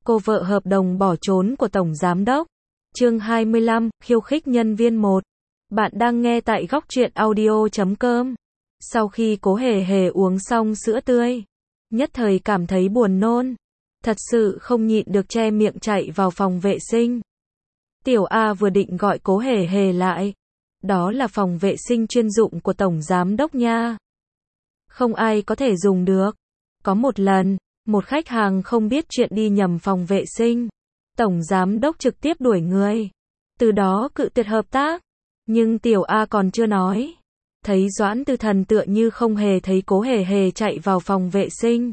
Cô vợ hợp đồng bỏ trốn của Tổng Giám đốc. Chương 25, khiêu khích nhân viên 1. Bạn đang nghe tại góc truyện audio.com. Sau khi Cố Hề Hề uống xong sữa tươi, nhất thời cảm thấy buồn nôn. Thật sự không nhịn được che miệng chạy vào phòng vệ sinh. Tiểu A vừa định gọi Cố Hề Hề lại. Đó là phòng vệ sinh chuyên dụng của Tổng Giám đốc nha. Không ai có thể dùng được. Có một lần, một khách hàng không biết chuyện đi nhầm phòng vệ sinh. Tổng Giám đốc trực tiếp đuổi người. Từ đó cự tuyệt hợp tác. Nhưng Tiểu A còn chưa nói. Thấy Doãn Tư Thần tựa như không hề thấy Cố Hề Hề chạy vào phòng vệ sinh.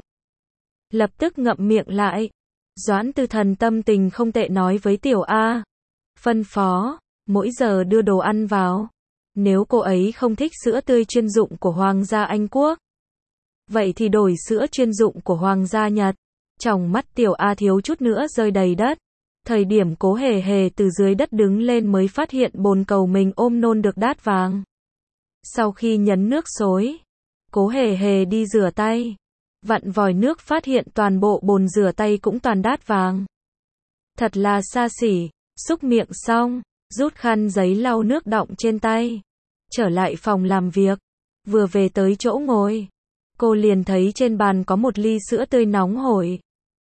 Lập tức ngậm miệng lại. Doãn Tư Thần tâm tình không tệ nói với Tiểu A. Phân phó, mỗi giờ đưa đồ ăn vào. Nếu cô ấy không thích sữa tươi chuyên dụng của Hoàng gia Anh Quốc, vậy thì đổi sữa chuyên dụng của Hoàng gia Nhật. Tròng mắt Tiểu A thiếu chút nữa rơi đầy đất. Thời điểm Cố Hề Hề từ dưới đất đứng lên mới phát hiện bồn cầu mình ôm nôn được đát vàng. Sau khi nhấn nước xối, Cố Hề Hề đi rửa tay. Vặn vòi nước phát hiện toàn bộ bồn rửa tay cũng toàn đát vàng. Thật là xa xỉ. Xúc miệng xong, rút khăn giấy lau nước đọng trên tay. Trở lại phòng làm việc. Vừa về tới chỗ ngồi, cô liền thấy trên bàn có một ly sữa tươi nóng hổi.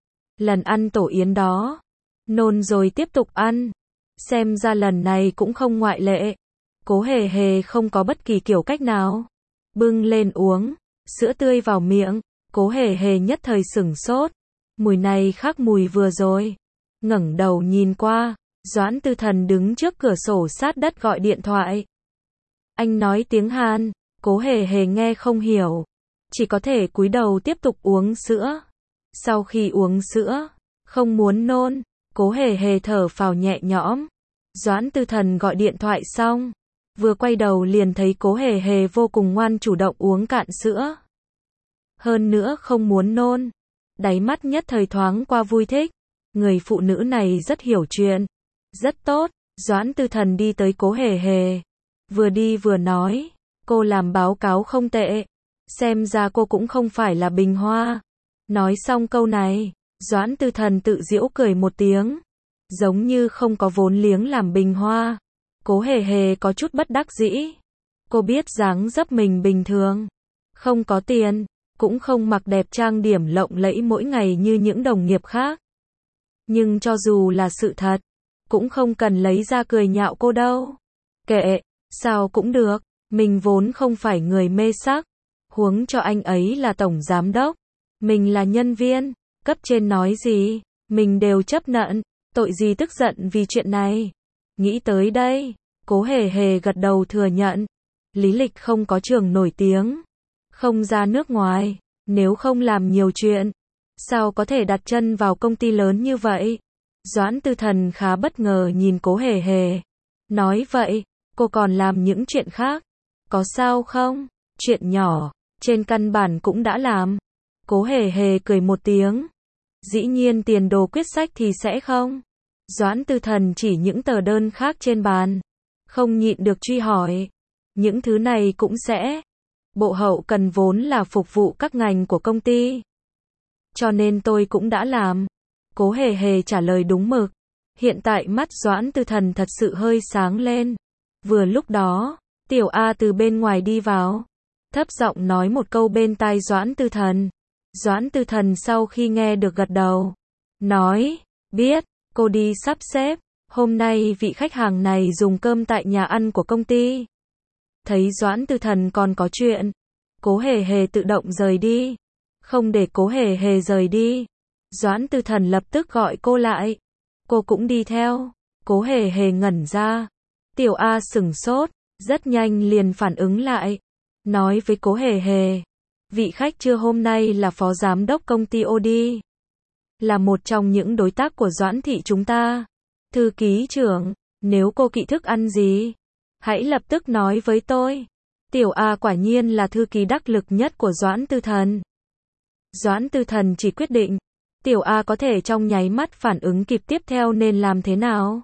Lần ăn tổ yến đó, nôn rồi tiếp tục ăn. Xem ra lần này cũng không ngoại lệ. Cố Hề Hề không có bất kỳ kiểu cách nào. Bưng lên uống, sữa tươi vào miệng. Cố Hề Hề nhất thời sửng sốt. Mùi này khác mùi vừa rồi. Ngẩng đầu nhìn qua, Doãn Tư Thần đứng trước cửa sổ sát đất gọi điện thoại. Anh nói tiếng Hàn, Cố Hề Hề nghe không hiểu. Chỉ có thể cúi đầu tiếp tục uống sữa. Sau khi uống sữa, không muốn nôn, Cố Hề Hề thở phào nhẹ nhõm. Doãn Tư Thần gọi điện thoại xong, vừa quay đầu liền thấy Cố Hề Hề vô cùng ngoan chủ động uống cạn sữa. Hơn nữa không muốn nôn. Đáy mắt nhất thời thoáng qua vui thích. Người phụ nữ này rất hiểu chuyện. Rất tốt. Doãn Tư Thần đi tới Cố Hề Hề. Vừa đi vừa nói. Cô làm báo cáo không tệ. Xem ra cô cũng không phải là bình hoa. Nói xong câu này, Doãn Tư Thần tự giễu cười một tiếng. Giống như không có vốn liếng làm bình hoa. Cố Hề Hề có chút bất đắc dĩ. Cô biết dáng dấp mình bình thường. Không có tiền. Cũng không mặc đẹp trang điểm lộng lẫy mỗi ngày như những đồng nghiệp khác. Nhưng cho dù là sự thật, cũng không cần lấy ra cười nhạo cô đâu. Kệ, sao cũng được, mình vốn không phải người mê sắc. Huống cho anh ấy là tổng giám đốc, mình là nhân viên, cấp trên nói gì, mình đều chấp nhận, tội gì tức giận vì chuyện này. Nghĩ tới đây, Cố Hề Hề gật đầu thừa nhận. Lý lịch không có trường nổi tiếng, không ra nước ngoài, nếu không làm nhiều chuyện, sao có thể đặt chân vào công ty lớn như vậy? Doãn Tư Thần khá bất ngờ nhìn Cố Hề Hề. Nói vậy, cô còn làm những chuyện khác. Có sao không? Chuyện nhỏ, trên căn bản cũng đã làm. Cố Hề Hề cười một tiếng. Dĩ nhiên tiền đồ quyết sách thì sẽ không. Doãn Tư Thần chỉ những tờ đơn khác trên bàn. Không nhịn được truy hỏi. Những thứ này cũng sẽ. Bộ hậu cần vốn là phục vụ các ngành của công ty. Cho nên tôi cũng đã làm. Cố Hề Hề trả lời đúng mực. Hiện tại mắt Doãn Tư Thần thật sự hơi sáng lên. Vừa lúc đó, Tiểu A từ bên ngoài đi vào. Thấp giọng nói một câu bên tai Doãn Tư Thần. Doãn Tư Thần sau khi nghe được gật đầu. Nói, biết, cô đi sắp xếp. Hôm nay vị khách hàng này dùng cơm tại nhà ăn của công ty. Thấy Doãn Tư Thần còn có chuyện, Cố Hề Hề tự động rời đi. Không để Cố Hề Hề rời đi, Doãn Tư Thần lập tức gọi cô lại. Cô cũng đi theo. Cố Hề Hề ngẩn ra. Tiểu A sửng sốt, rất nhanh liền phản ứng lại. Nói với Cố Hề Hề, vị khách trưa hôm nay là phó giám đốc công ty Odi. Là một trong những đối tác của Doãn thị chúng ta. Thư ký trưởng, nếu cô kỵ thức ăn gì, hãy lập tức nói với tôi. Tiểu A quả nhiên là thư ký đắc lực nhất của Doãn Tư Thần. Doãn Tư Thần chỉ quyết định, Tiểu A có thể trong nháy mắt phản ứng kịp tiếp theo nên làm thế nào.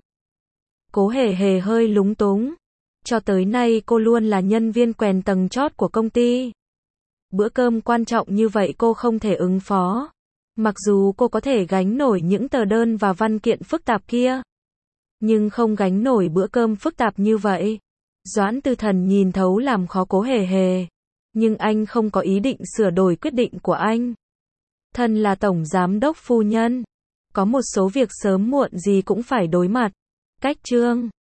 Cố Hề Hề hơi lúng túng. Cho tới nay cô luôn là nhân viên quèn tầng chót của công ty. Bữa cơm quan trọng như vậy cô không thể ứng phó. Mặc dù cô có thể gánh nổi những tờ đơn và văn kiện phức tạp kia, nhưng không gánh nổi bữa cơm phức tạp như vậy. Doãn Tư Thần nhìn thấu làm khó Cố Hề Hề, nhưng anh không có ý định sửa đổi quyết định của anh. Thân là tổng giám đốc phu nhân, có một số việc sớm muộn gì cũng phải đối mặt. Cách chương